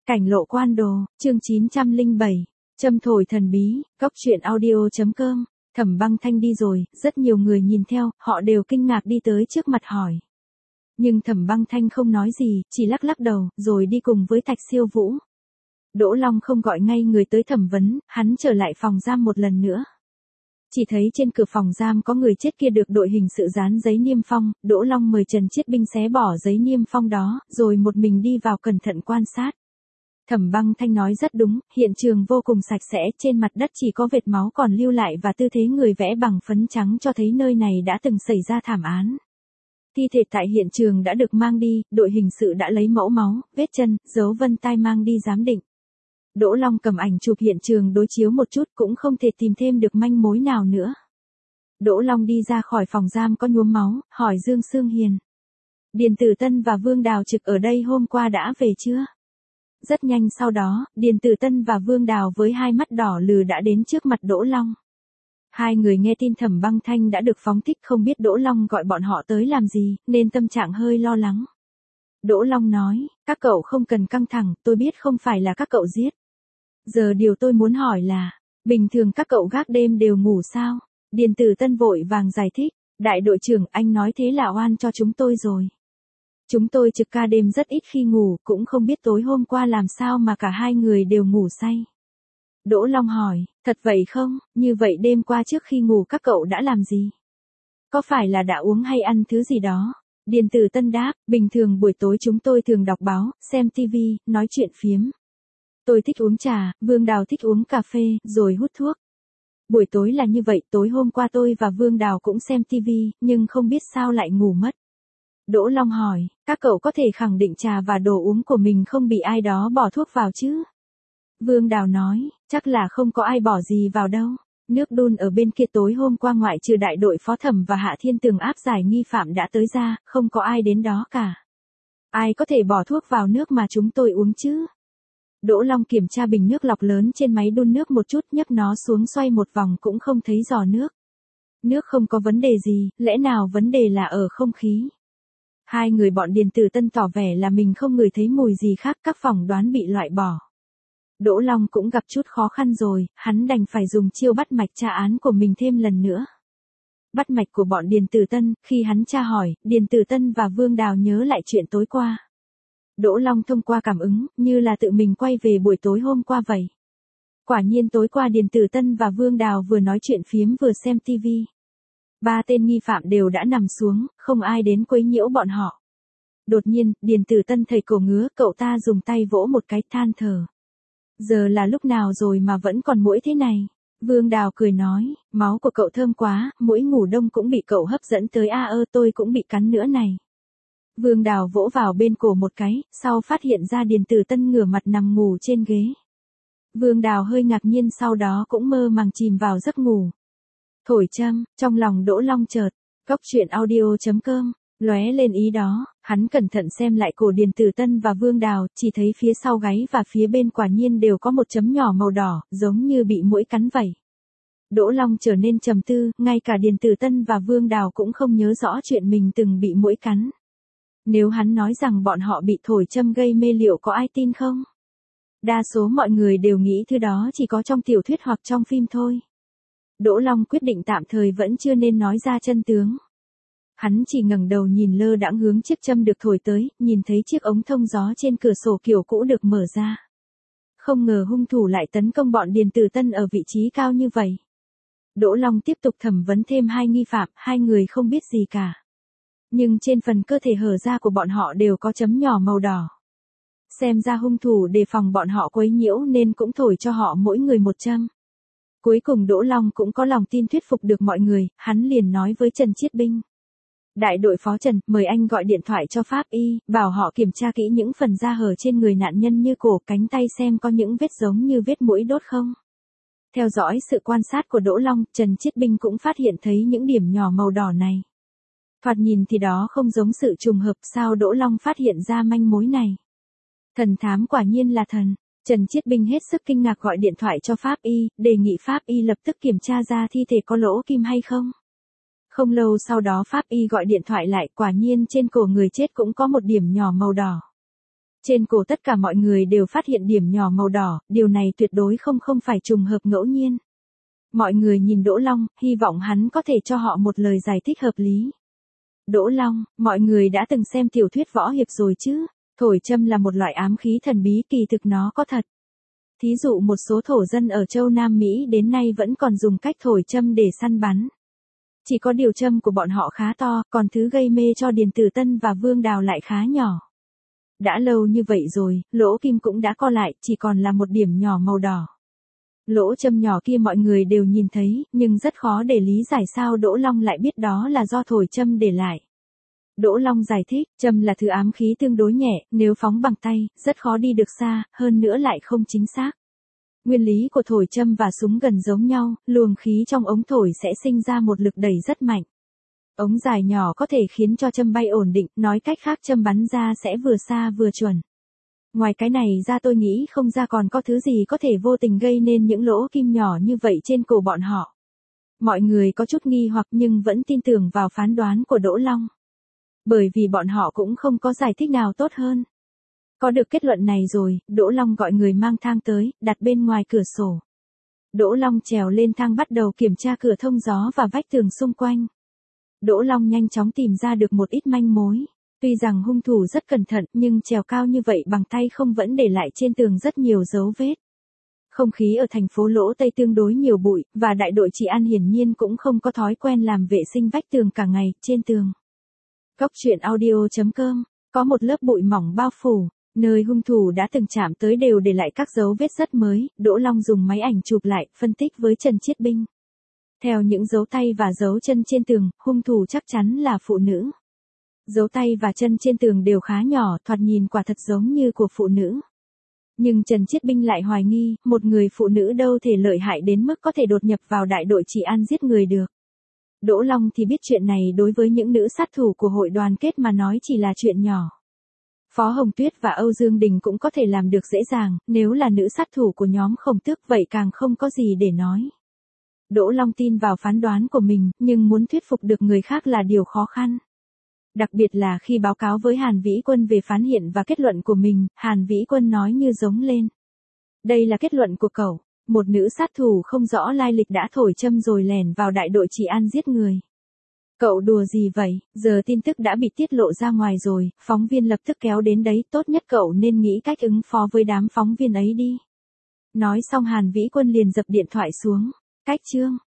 Cảnh lộ quan đồ, chương 907, châm thổi thần bí, góc truyện audio.com, Thẩm Băng Thanh đi rồi, rất nhiều người nhìn theo, họ đều kinh ngạc đi tới trước mặt hỏi. Nhưng Thẩm Băng Thanh không nói gì, chỉ lắc lắc đầu, rồi đi cùng với Thạch Siêu Vũ. Đỗ Long không gọi ngay người tới thẩm vấn, hắn trở lại phòng giam một lần nữa. Chỉ thấy trên cửa phòng giam có người chết kia được đội hình sự dán giấy niêm phong, Đỗ Long mời Trần Chiết Binh xé bỏ giấy niêm phong đó, rồi một mình đi vào cẩn thận quan sát. Thẩm Băng Thanh nói rất đúng, hiện trường vô cùng sạch sẽ, trên mặt đất chỉ có vệt máu còn lưu lại và tư thế người vẽ bằng phấn trắng cho thấy nơi này đã từng xảy ra thảm án. Thi thể tại hiện trường đã được mang đi, đội hình sự đã lấy mẫu máu, vết chân, dấu vân tay mang đi giám định. Đỗ Long cầm ảnh chụp hiện trường đối chiếu một chút cũng không thể tìm thêm được manh mối nào nữa. Đỗ Long đi ra khỏi phòng giam có nhuốm máu, hỏi Dương Sương Hiền. Điền Tử Tân và Vương Đào trực ở đây hôm qua đã về chưa? Rất nhanh sau đó, Điền Tử Tân và Vương Đào với hai mắt đỏ lừ đã đến trước mặt Đỗ Long. Hai người nghe tin Thẩm Băng Thanh đã được phóng thích không biết Đỗ Long gọi bọn họ tới làm gì, nên tâm trạng hơi lo lắng. Đỗ Long nói, các cậu không cần căng thẳng, tôi biết không phải là các cậu giết. Giờ điều tôi muốn hỏi là, bình thường các cậu gác đêm đều ngủ sao? Điền Tử Tân vội vàng giải thích, đại đội trưởng anh nói thế là oan cho chúng tôi rồi. Chúng tôi trực ca đêm rất ít khi ngủ, cũng không biết tối hôm qua làm sao mà cả hai người đều ngủ say. Đỗ Long hỏi, thật vậy không, như vậy đêm qua trước khi ngủ các cậu đã làm gì? Có phải là đã uống hay ăn thứ gì đó? Điền Tử Tân đáp, bình thường buổi tối chúng tôi thường đọc báo, xem tivi, nói chuyện phiếm. Tôi thích uống trà, Vương Đào thích uống cà phê, rồi hút thuốc. Buổi tối là như vậy, tối hôm qua tôi và Vương Đào cũng xem tivi, nhưng không biết sao lại ngủ mất. Đỗ Long hỏi, các cậu có thể khẳng định trà và đồ uống của mình không bị ai đó bỏ thuốc vào chứ? Vương Đào nói, chắc là không có ai bỏ gì vào đâu. Nước đun ở bên kia tối hôm qua ngoại trừ đại đội phó thẩm và Hạ Thiên Tường áp giải nghi phạm đã tới ra, không có ai đến đó cả. Ai có thể bỏ thuốc vào nước mà chúng tôi uống chứ? Đỗ Long kiểm tra bình nước lọc lớn trên máy đun nước một chút, nhấc nó xuống xoay một vòng cũng không thấy giò nước. Nước không có vấn đề gì, lẽ nào vấn đề là ở không khí? Hai người bọn Điền Tử Tân tỏ vẻ là mình không ngửi thấy mùi gì khác, các phỏng đoán bị loại bỏ. Đỗ Long cũng gặp chút khó khăn rồi, hắn đành phải dùng chiêu bắt mạch tra án của mình thêm lần nữa. Bắt mạch của bọn Điền Tử Tân, khi hắn tra hỏi, Điền Tử Tân và Vương Đào nhớ lại chuyện tối qua. Đỗ Long thông qua cảm ứng, như là tự mình quay về buổi tối hôm qua vậy. Quả nhiên tối qua Điền Tử Tân và Vương Đào vừa nói chuyện phiếm vừa xem tivi. Ba tên nghi phạm đều đã nằm xuống, không ai đến quấy nhiễu bọn họ. Đột nhiên, Điền Tử Tân thấy cổ ngứa, cậu ta dùng tay vỗ một cái than thở. Giờ là lúc nào rồi mà vẫn còn muỗi thế này? Vương Đào cười nói, máu của cậu thơm quá, muỗi ngủ đông cũng bị cậu hấp dẫn tới tôi cũng bị cắn nữa này. Vương Đào vỗ vào bên cổ một cái, sau phát hiện ra Điền Tử Tân ngửa mặt nằm ngủ trên ghế. Vương Đào hơi ngạc nhiên sau đó cũng mơ màng chìm vào giấc ngủ. Thổi châm, trong lòng Đỗ Long chợt, góc truyện audio.com, lóe lên ý đó, hắn cẩn thận xem lại cổ Điền Tử Tân và Vương Đào, chỉ thấy phía sau gáy và phía bên quả nhiên đều có một chấm nhỏ màu đỏ, giống như bị muỗi cắn vậy. Đỗ Long trở nên trầm tư, ngay cả Điền Tử Tân và Vương Đào cũng không nhớ rõ chuyện mình từng bị muỗi cắn. Nếu hắn nói rằng bọn họ bị thổi châm gây mê liệu có ai tin không? Đa số mọi người đều nghĩ thứ đó chỉ có trong tiểu thuyết hoặc trong phim thôi. Đỗ Long quyết định tạm thời vẫn chưa nên nói ra chân tướng. Hắn chỉ ngẩng đầu nhìn lơ đãng hướng chiếc châm được thổi tới, nhìn thấy chiếc ống thông gió trên cửa sổ kiểu cũ được mở ra. Không ngờ hung thủ lại tấn công bọn Điền Tử Tân ở vị trí cao như vậy. Đỗ Long tiếp tục thẩm vấn thêm hai nghi phạm, hai người không biết gì cả. Nhưng trên phần cơ thể hở ra của bọn họ đều có chấm nhỏ màu đỏ. Xem ra hung thủ đề phòng bọn họ quấy nhiễu nên cũng thổi cho họ mỗi người một châm. Cuối cùng Đỗ Long cũng có lòng tin thuyết phục được mọi người, hắn liền nói với Trần Chiết Binh. Đại đội phó Trần, mời anh gọi điện thoại cho pháp y, bảo họ kiểm tra kỹ những phần da hở trên người nạn nhân như cổ, cánh tay xem có những vết giống như vết muỗi đốt không. Theo dõi sự quan sát của Đỗ Long, Trần Chiết Binh cũng phát hiện thấy những điểm nhỏ màu đỏ này. Thoạt nhìn thì đó không giống sự trùng hợp, sao Đỗ Long phát hiện ra manh mối này. Thần thám quả nhiên là thần. Trần Chiết Binh hết sức kinh ngạc gọi điện thoại cho pháp y, đề nghị pháp y lập tức kiểm tra ra thi thể có lỗ kim hay không. Không lâu sau đó pháp y gọi điện thoại lại, quả nhiên trên cổ người chết cũng có một điểm nhỏ màu đỏ. Trên cổ tất cả mọi người đều phát hiện điểm nhỏ màu đỏ, điều này tuyệt đối không phải trùng hợp ngẫu nhiên. Mọi người nhìn Đỗ Long, hy vọng hắn có thể cho họ một lời giải thích hợp lý. Đỗ Long, mọi người đã từng xem tiểu thuyết võ hiệp rồi chứ? Thổi châm là một loại ám khí thần bí, kỳ thực nó có thật. Thí dụ một số thổ dân ở châu Nam Mỹ đến nay vẫn còn dùng cách thổi châm để săn bắn. Chỉ có điều châm của bọn họ khá to, còn thứ gây mê cho Điền Tử Tân và Vương Đào lại khá nhỏ. Đã lâu như vậy rồi, lỗ kim cũng đã co lại, chỉ còn là một điểm nhỏ màu đỏ. Lỗ châm nhỏ kia mọi người đều nhìn thấy, nhưng rất khó để lý giải sao Đỗ Long lại biết đó là do thổi châm để lại. Đỗ Long giải thích, châm là thứ ám khí tương đối nhẹ, nếu phóng bằng tay, rất khó đi được xa, hơn nữa lại không chính xác. Nguyên lý của thổi châm và súng gần giống nhau, luồng khí trong ống thổi sẽ sinh ra một lực đẩy rất mạnh. Ống dài nhỏ có thể khiến cho châm bay ổn định, nói cách khác châm bắn ra sẽ vừa xa vừa chuẩn. Ngoài cái này ra tôi nghĩ không ra còn có thứ gì có thể vô tình gây nên những lỗ kim nhỏ như vậy trên cổ bọn họ. Mọi người có chút nghi hoặc nhưng vẫn tin tưởng vào phán đoán của Đỗ Long. Bởi vì bọn họ cũng không có giải thích nào tốt hơn. Có được kết luận này rồi, Đỗ Long gọi người mang thang tới, đặt bên ngoài cửa sổ. Đỗ Long trèo lên thang bắt đầu kiểm tra cửa thông gió và vách tường xung quanh. Đỗ Long nhanh chóng tìm ra được một ít manh mối. Tuy rằng hung thủ rất cẩn thận nhưng trèo cao như vậy bằng tay không vẫn để lại trên tường rất nhiều dấu vết. Không khí ở thành phố Lỗ Tây tương đối nhiều bụi, và đại đội trị an hiển nhiên cũng không có thói quen làm vệ sinh vách tường cả ngày, trên tường. Góc truyện audio.com, có một lớp bụi mỏng bao phủ, nơi hung thủ đã từng chạm tới đều để lại các dấu vết rất mới, Đỗ Long dùng máy ảnh chụp lại, phân tích với Trần Chiết Binh. Theo những dấu tay và dấu chân trên tường, hung thủ chắc chắn là phụ nữ. Dấu tay và chân trên tường đều khá nhỏ, thoạt nhìn quả thật giống như của phụ nữ. Nhưng Trần Chiết Binh lại hoài nghi, một người phụ nữ đâu thể lợi hại đến mức có thể đột nhập vào đại đội trị an giết người được. Đỗ Long thì biết chuyện này đối với những nữ sát thủ của hội đoàn kết mà nói chỉ là chuyện nhỏ. Phó Hồng Tuyết và Âu Dương Đình cũng có thể làm được dễ dàng, nếu là nữ sát thủ của nhóm Khổng Tước vậy càng không có gì để nói. Đỗ Long tin vào phán đoán của mình, nhưng muốn thuyết phục được người khác là điều khó khăn. Đặc biệt là khi báo cáo với Hàn Vĩ Quân về phán hiện và kết luận của mình, Hàn Vĩ Quân nói như giống lên. Đây là kết luận của cậu, một nữ sát thủ không rõ lai lịch đã thổi châm rồi lẻn vào đại đội trị an giết người. Cậu đùa gì vậy, giờ tin tức đã bị tiết lộ ra ngoài rồi, phóng viên lập tức kéo đến đấy, tốt nhất cậu nên nghĩ cách ứng phó với đám phóng viên ấy đi. Nói xong Hàn Vĩ Quân liền dập điện thoại xuống. Cách chương